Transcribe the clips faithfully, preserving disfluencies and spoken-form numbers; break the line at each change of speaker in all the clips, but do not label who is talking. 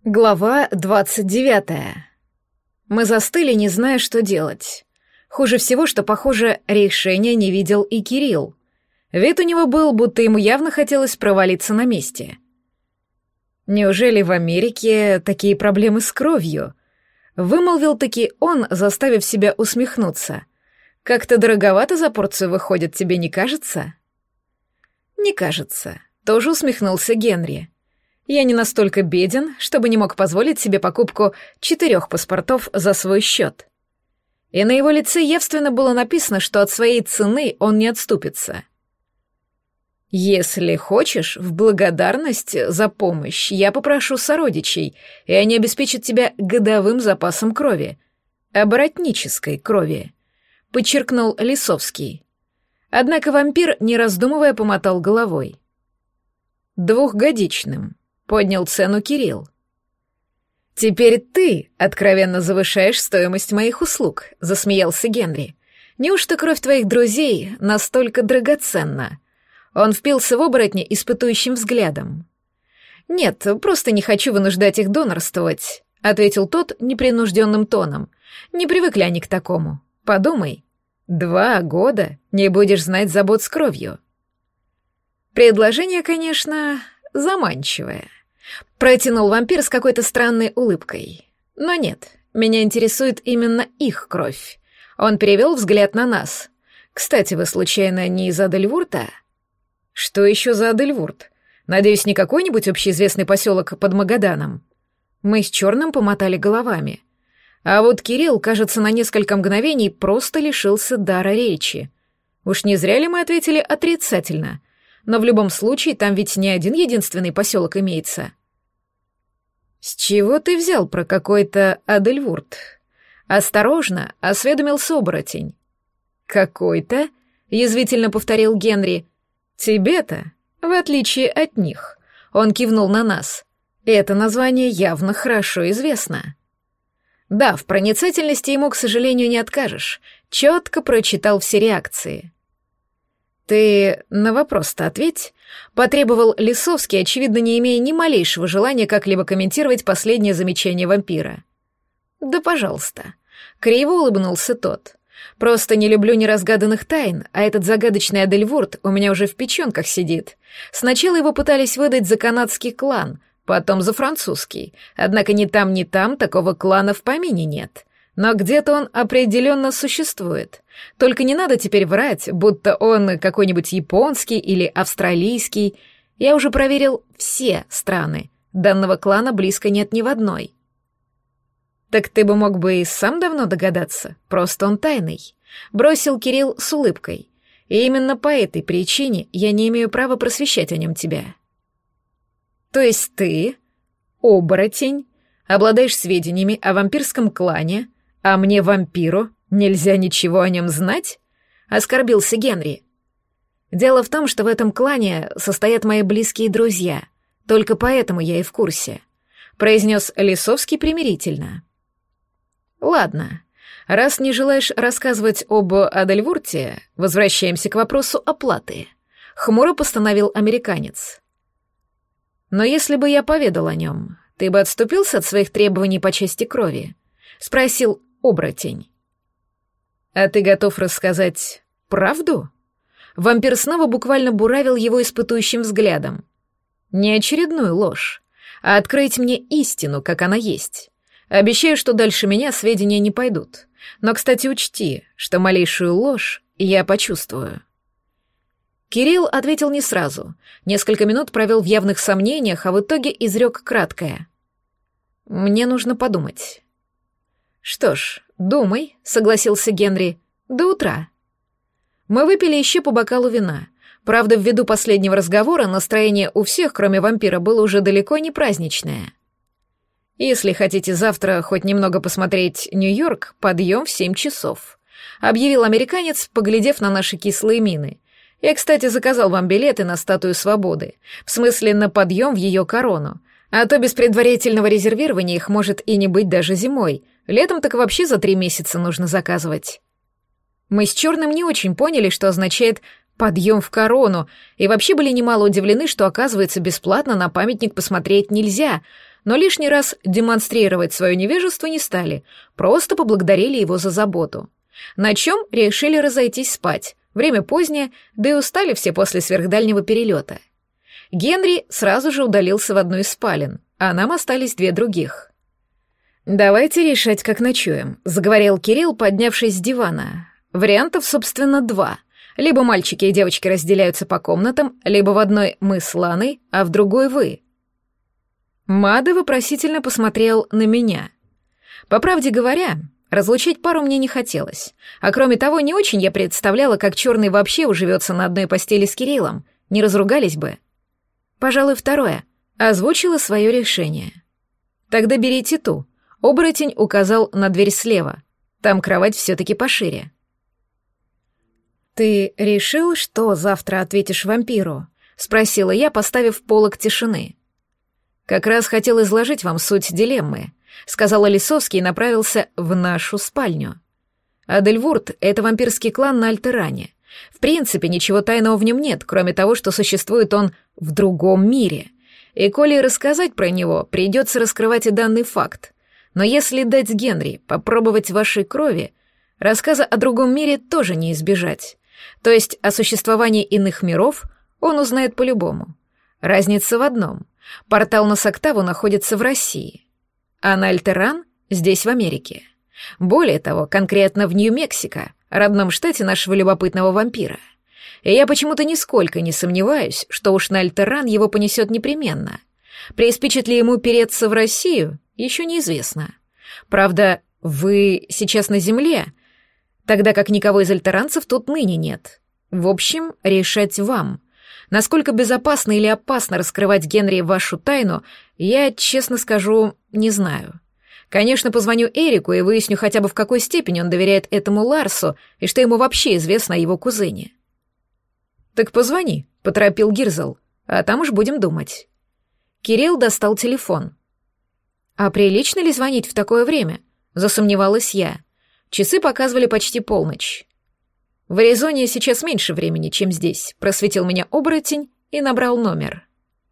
Глава двадцать девятая. Мы застыли, не зная, что делать. Хуже всего, что, похоже, решения не видел и Кирилл. Вид у него был, будто ему явно хотелось провалиться на месте. Неужели в Америке такие проблемы с кровью? Вымолвил-таки он, заставив себя усмехнуться. Как-то дороговато за порцию выходит, тебе не кажется? Не кажется. Тоже усмехнулся Генри. Я не настолько беден, чтобы не мог позволить себе покупку четырех паспортов за свой счет. И на его лице явственно было написано, что от своей цены он не отступится. Если хочешь, в благодарность за помощь я попрошу сородичей, и они обеспечат тебя годовым запасом крови. Оборотнической крови, подчеркнул Лисовский. Однако вампир, не раздумывая, помотал головой. Двухгодичным. Поднял цену Кирилл. «Теперь ты откровенно завышаешь стоимость моих услуг», — засмеялся Генри. «Неужто кровь твоих друзей настолько драгоценна?» Он впился в оборотня испытующим взглядом. «Нет, просто не хочу вынуждать их донорствовать», — ответил тот непринужденным тоном. «Не привыкли они к такому. Подумай. Два года не будешь знать забот с кровью». Предложение, конечно, заманчивое. Протянул вампир с какой-то странной улыбкой. Но нет, меня интересует именно их кровь. Он перевел взгляд на нас. Кстати, вы случайно не из Адельвурта? Что еще за Адельвурт? Надеюсь, не какой-нибудь общеизвестный поселок под Магаданом? Мы с Черным помотали головами. А вот Кирилл, кажется, на несколько мгновений просто лишился дара речи. Уж не зря ли мы ответили отрицательно? Но в любом случае там ведь не один единственный поселок имеется. «С чего ты взял про какой-то Адельвурт?» Осторожно осведомился оборотень. «Какой-то?» — язвительно повторил Генри. «Тебе-то, в отличие от них», — он кивнул на нас. «Это название явно хорошо известно». Да, в проницательности ему, к сожалению, не откажешь. Четко прочитал все реакции. «Ты на вопрос-то ответь», — потребовал Лисовский, очевидно, не имея ни малейшего желания как-либо комментировать последнее замечание вампира. «Да, пожалуйста», — криво улыбнулся тот. «Просто не люблю неразгаданных тайн, а этот загадочный Адельвурт у меня уже в печенках сидит. Сначала его пытались выдать за канадский клан, потом за французский, однако ни там, ни там такого клана в помине нет». Но где-то он определенно существует. Только не надо теперь врать, будто он какой-нибудь японский или австралийский. Я уже проверил все страны. Данного клана близко нет ни в одной. Так ты бы мог бы и сам давно догадаться. Просто он тайный. Бросил Кирилл с улыбкой. И именно по этой причине я не имею права просвещать о нем тебя. То есть ты, оборотень, обладаешь сведениями о вампирском клане, «А мне, вампиру, нельзя ничего о нем знать?» — оскорбился Генри. «Дело в том, что в этом клане состоят мои близкие друзья. Только поэтому я и в курсе», — произнес Лисовский примирительно. «Ладно, раз не желаешь рассказывать об Адельвурте, возвращаемся к вопросу оплаты», — хмуро постановил американец. «Но если бы я поведал о нем, ты бы отступился от своих требований по части крови?» — спросил оборотень. «А ты готов рассказать правду?» Вампир снова буквально буравил его испытующим взглядом. «Не очередную ложь, а открыть мне истину, как она есть. Обещаю, что дальше меня сведения не пойдут. Но, кстати, учти, что малейшую ложь я почувствую». Кирилл ответил не сразу. Несколько минут провел в явных сомнениях, а в итоге изрек краткое. «Мне нужно подумать». «Что ж, думай», — согласился Генри. «До утра». Мы выпили еще по бокалу вина. Правда, ввиду последнего разговора настроение у всех, кроме вампира, было уже далеко не праздничное. «Если хотите завтра хоть немного посмотреть Нью-Йорк, подъем в семь часов», — объявил американец, поглядев на наши кислые мины. «Я, кстати, заказал вам билеты на Статую Свободы, в смысле на подъем в ее корону, а то без предварительного резервирования их может и не быть даже зимой. Летом так вообще за три месяца нужно заказывать». Мы с Черным не очень поняли, что означает «подъем в корону», и вообще были немало удивлены, что, оказывается, бесплатно на памятник посмотреть нельзя, но лишний раз демонстрировать свое невежество не стали, просто поблагодарили его за заботу. На чем решили разойтись спать. Время позднее, да и устали все после сверхдальнего перелета. Генри сразу же удалился в одну из спален, а нам остались две других. «Давайте решать, как ночуем», — заговорил Кирилл, поднявшись с дивана. «Вариантов, собственно, два. Либо мальчики и девочки разделяются по комнатам, либо в одной мы с Ланой, а в другой вы». Мада вопросительно посмотрел на меня. По правде говоря, разлучить пару мне не хотелось. А кроме того, не очень я представляла, как черный вообще уживется на одной постели с Кириллом. Не разругались бы. Пожалуй, второе. Озвучила свое решение. Тогда берите ту. Оборотень указал на дверь слева. Там кровать все-таки пошире. «Ты решил, что завтра ответишь вампиру?» — спросила я, поставив полог тишины. «Как раз хотел изложить вам суть дилеммы», — сказал Лисовский и направился в нашу спальню. Адельвурд — это вампирский клан на Альтеране. В принципе, ничего тайного в нем нет, кроме того, что существует он в другом мире. И коли рассказать про него, придется раскрывать и данный факт. Но если дать Генри попробовать вашей крови, рассказа о другом мире тоже не избежать. То есть о существовании иных миров он узнает по-любому. Разница в одном. Портал на Соктаву находится в России, а на Альтеран здесь, в Америке. Более того, конкретно в Нью-Мексико, родном штате нашего любопытного вампира. И я почему-то нисколько не сомневаюсь, что уж на Альтеран его понесет непременно. Приспичит ли ему переться в Россию, еще неизвестно. Правда, вы сейчас на земле, тогда как никого из альтеранцев тут ныне нет. В общем, решать вам. Насколько безопасно или опасно раскрывать Генри вашу тайну, я, честно скажу, не знаю. Конечно, позвоню Эрику и выясню хотя бы в какой степени он доверяет этому Ларсу и что ему вообще известно о его кузене. «Так позвони», — поторопил Гирзл, — «а там уж будем думать». Кирилл достал телефон. «А прилично ли звонить в такое время?» — засомневалась я. Часы показывали почти полночь. «В Аризоне сейчас меньше времени, чем здесь», — просветил меня оборотень и набрал номер.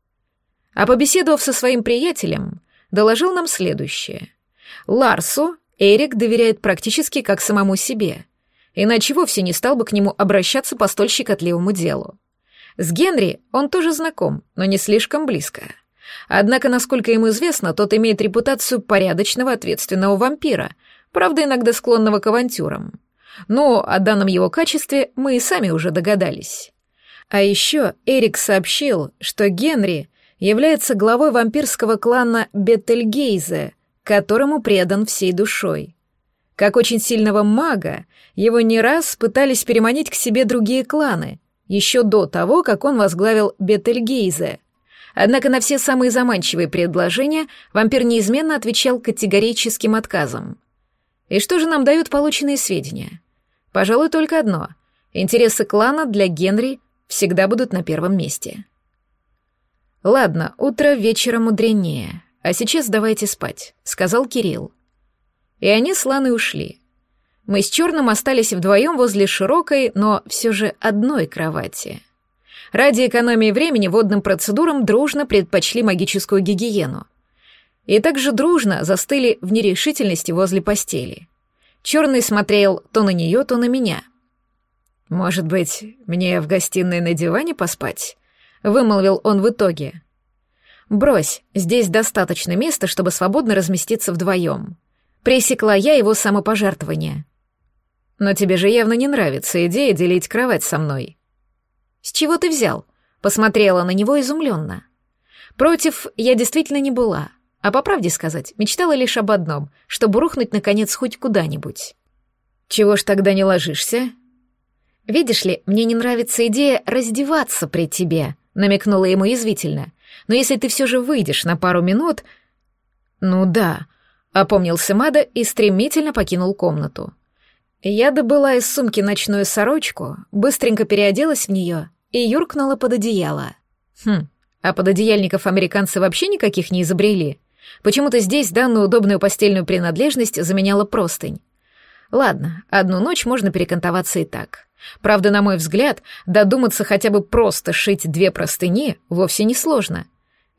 А побеседовав со своим приятелем, доложил нам следующее. Ларсу Эрик доверяет практически как самому себе, иначе вовсе не стал бы к нему обращаться по столь щекотливому делу. С Генри он тоже знаком, но не слишком близко. Однако, насколько ему известно, тот имеет репутацию порядочного, ответственного вампира, правда, иногда склонного к авантюрам. Но о данном его качестве мы и сами уже догадались. А еще Эрик сообщил, что Генри является главой вампирского клана Бетельгейзе, которому предан всей душой. Как очень сильного мага, его не раз пытались переманить к себе другие кланы, еще до того, как он возглавил Бетельгейзе. Однако на все самые заманчивые предложения вампир неизменно отвечал категорическим отказом. И что же нам дают полученные сведения? Пожалуй, только одно. Интересы клана для Генри всегда будут на первом месте. «Ладно, утро вечера мудренее, а сейчас давайте спать», — сказал Кирилл. И они с Ланой ушли. Мы с Черным остались вдвоем возле широкой, но все же одной кровати. Ради экономии времени водным процедурам дружно предпочли магическую гигиену. И также дружно застыли в нерешительности возле постели. Черный смотрел то на нее, то на меня. «Может быть, мне в гостиной на диване поспать?» — вымолвил он в итоге. «Брось, здесь достаточно места, чтобы свободно разместиться вдвоем». Пресекла я его самопожертвование. «Но тебе же явно не нравится идея делить кровать со мной». «С чего ты взял?» — посмотрела на него изумленно. Против я действительно не была, а по правде сказать, мечтала лишь об одном, чтобы рухнуть, наконец, хоть куда-нибудь. «Чего ж тогда не ложишься?» «Видишь ли, мне не нравится идея раздеваться при тебе», — намекнула ему язвительно. «Но если ты все же выйдешь на пару минут...» «Ну да», — опомнился Мада и стремительно покинул комнату. Я добыла из сумки ночную сорочку, быстренько переоделась в нее и юркнула под одеяло. Хм, а пододеяльников американцы вообще никаких не изобрели. Почему-то здесь данную удобную постельную принадлежность заменяла простынь. Ладно, одну ночь можно перекантоваться и так. Правда, на мой взгляд, додуматься хотя бы просто шить две простыни вовсе не сложно.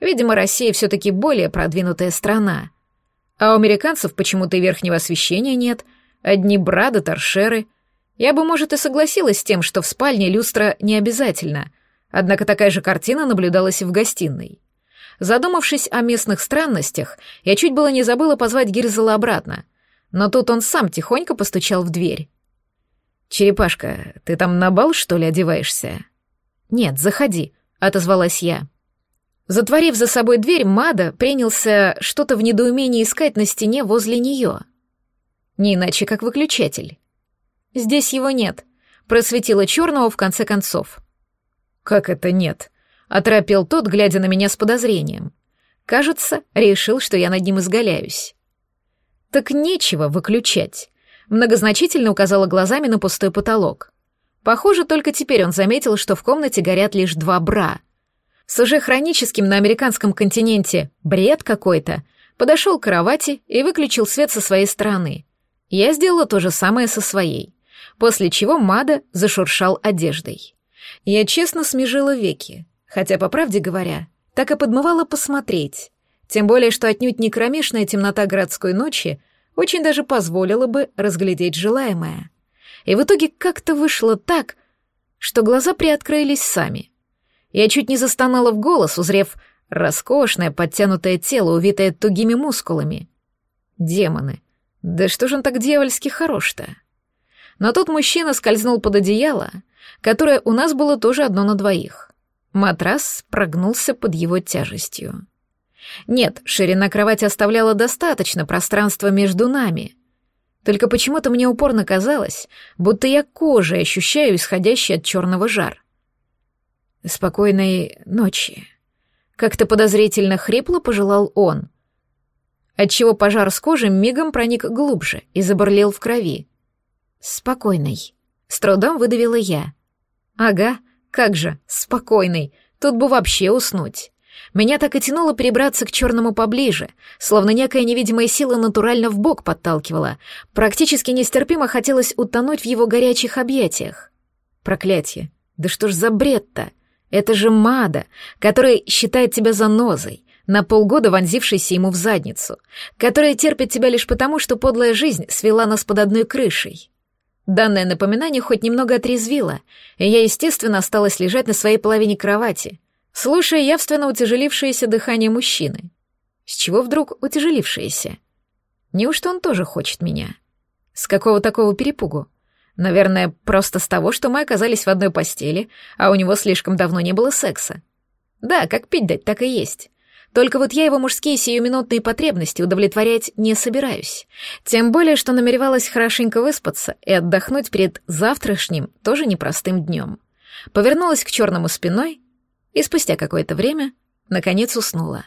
Видимо, Россия все-таки более продвинутая страна. А у американцев почему-то и верхнего освещения нет, одни бра да торшеры. Я бы, может, и согласилась с тем, что в спальне люстра не обязательно, однако такая же картина наблюдалась и в гостиной. Задумавшись о местных странностях, я чуть было не забыла позвать Гирзела обратно, но тут он сам тихонько постучал в дверь. «Черепашка, ты там на бал, что ли, одеваешься?» «Нет, заходи», — отозвалась я. Затворив за собой дверь, Мада принялся что-то в недоумении искать на стене возле нее. Не иначе, как выключатель. «Здесь его нет», — просветила черного в конце концов. «Как это нет?» — оторопел тот, глядя на меня с подозрением. Кажется, решил, что я над ним изгаляюсь. «Так нечего выключать», — многозначительно указала глазами на пустой потолок. Похоже, только теперь он заметил, что в комнате горят лишь два бра. С уже хроническим на американском континенте бред какой-то, подошел к кровати и выключил свет со своей стороны. Я сделала то же самое со своей, после чего Мада зашуршал одеждой. Я честно смежила веки, хотя, по правде говоря, так и подмывала посмотреть, тем более, что отнюдь не кромешная темнота городской ночи очень даже позволила бы разглядеть желаемое. И в итоге как-то вышло так, что глаза приоткрылись сами. Я чуть не застонала в голос, узрев роскошное подтянутое тело, увитое тугими мускулами. Демоны, да что же он так дьявольски хорош-то? Но тут мужчина скользнул под одеяло, которое у нас было тоже одно на двоих. Матрас прогнулся под его тяжестью. Нет, ширина кровати оставляла достаточно пространства между нами. Только почему-то мне упорно казалось, будто я кожей ощущаю исходящий от черного жар. «Спокойной ночи», — как-то подозрительно хрипло пожелал он, отчего пожар с кожи мигом проник глубже и забурлил в крови. «Спокойной», — с трудом выдавила я. «Ага, как же, спокойной, тут бы вообще уснуть». Меня так и тянуло перебраться к черному поближе, словно некая невидимая сила натурально в бок подталкивала. Практически нестерпимо хотелось утонуть в его горячих объятиях. Проклятье, да что ж за бред-то? Это же Мада, которая считает тебя занозой, на полгода вонзившейся ему в задницу, которая терпит тебя лишь потому, что подлая жизнь свела нас под одной крышей. Данное напоминание хоть немного отрезвило, и я, естественно, осталась лежать на своей половине кровати, слушая явственно утяжелившееся дыхание мужчины. С чего вдруг утяжелившееся? Неужто он тоже хочет меня? С какого такого перепугу? Наверное, просто с того, что мы оказались в одной постели, а у него слишком давно не было секса. Да, как пить дать, так и есть. Только вот я его мужские сиюминутные потребности удовлетворять не собираюсь. Тем более, что намеревалась хорошенько выспаться и отдохнуть перед завтрашним, тоже непростым днем. Повернулась к черному спиной и спустя какое-то время, наконец, уснула.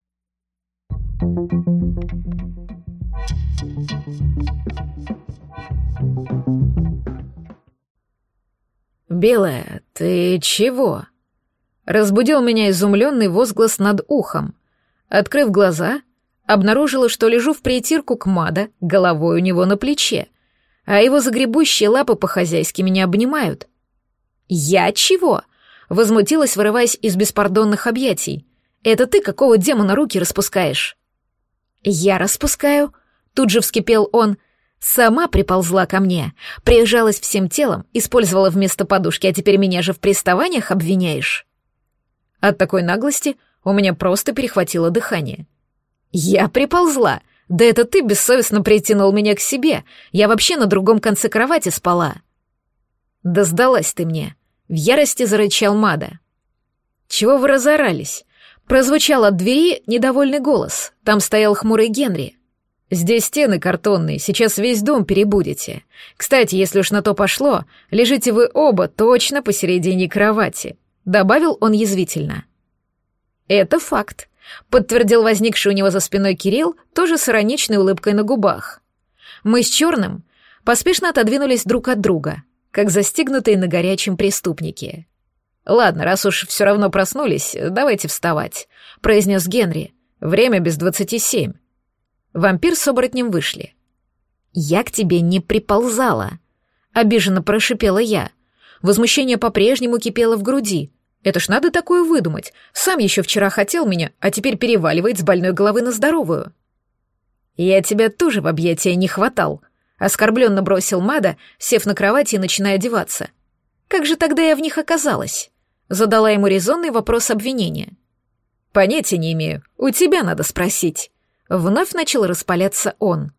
«Белая, ты чего?» Разбудил меня изумленный возглас над ухом. Открыв глаза, обнаружила, что лежу в притирку к Мада, головой у него на плече, а его загребущие лапы по-хозяйски меня обнимают. «Я чего?» — возмутилась, вырываясь из беспардонных объятий. «Это ты какого демона руки распускаешь?» «Я распускаю», — тут же вскипел он. «Сама приползла ко мне, прижалась всем телом, использовала вместо подушки, а теперь меня же в приставаниях обвиняешь?» От такой наглости у меня просто перехватило дыхание. «Я приползла? Да это ты бессовестно притянул меня к себе. Я вообще на другом конце кровати спала». «Да сдалась ты мне», — в ярости зарычал Мада. «Чего вы разорались?» Прозвучал от двери недовольный голос. Там стоял хмурый Генри. «Здесь стены картонные, сейчас весь дом перебудете. Кстати, если уж на то пошло, лежите вы оба точно посередине кровати», — добавил он язвительно. «Это факт», — подтвердил возникший у него за спиной Кирилл, тоже с ироничной улыбкой на губах. Мы с Черным поспешно отодвинулись друг от друга, как застигнутые на горячем преступники. «Ладно, раз уж все равно проснулись, давайте вставать», — произнес Генри. «Время без двадцати семь». Вампир с оборотнем вышли. «Я к тебе не приползала», — обиженно прошипела я. Возмущение по-прежнему кипело в груди. Это ж надо такое выдумать. Сам еще вчера хотел меня, а теперь переваливает с больной головы на здоровую. Я тебя тоже в объятия не хватал. Оскорбленно бросил Мада, сев на кровати и начиная одеваться. Как же тогда я в них оказалась? Задала ему резонный вопрос обвинения. Понятия не имею. У тебя надо спросить. Вновь начал распаляться он.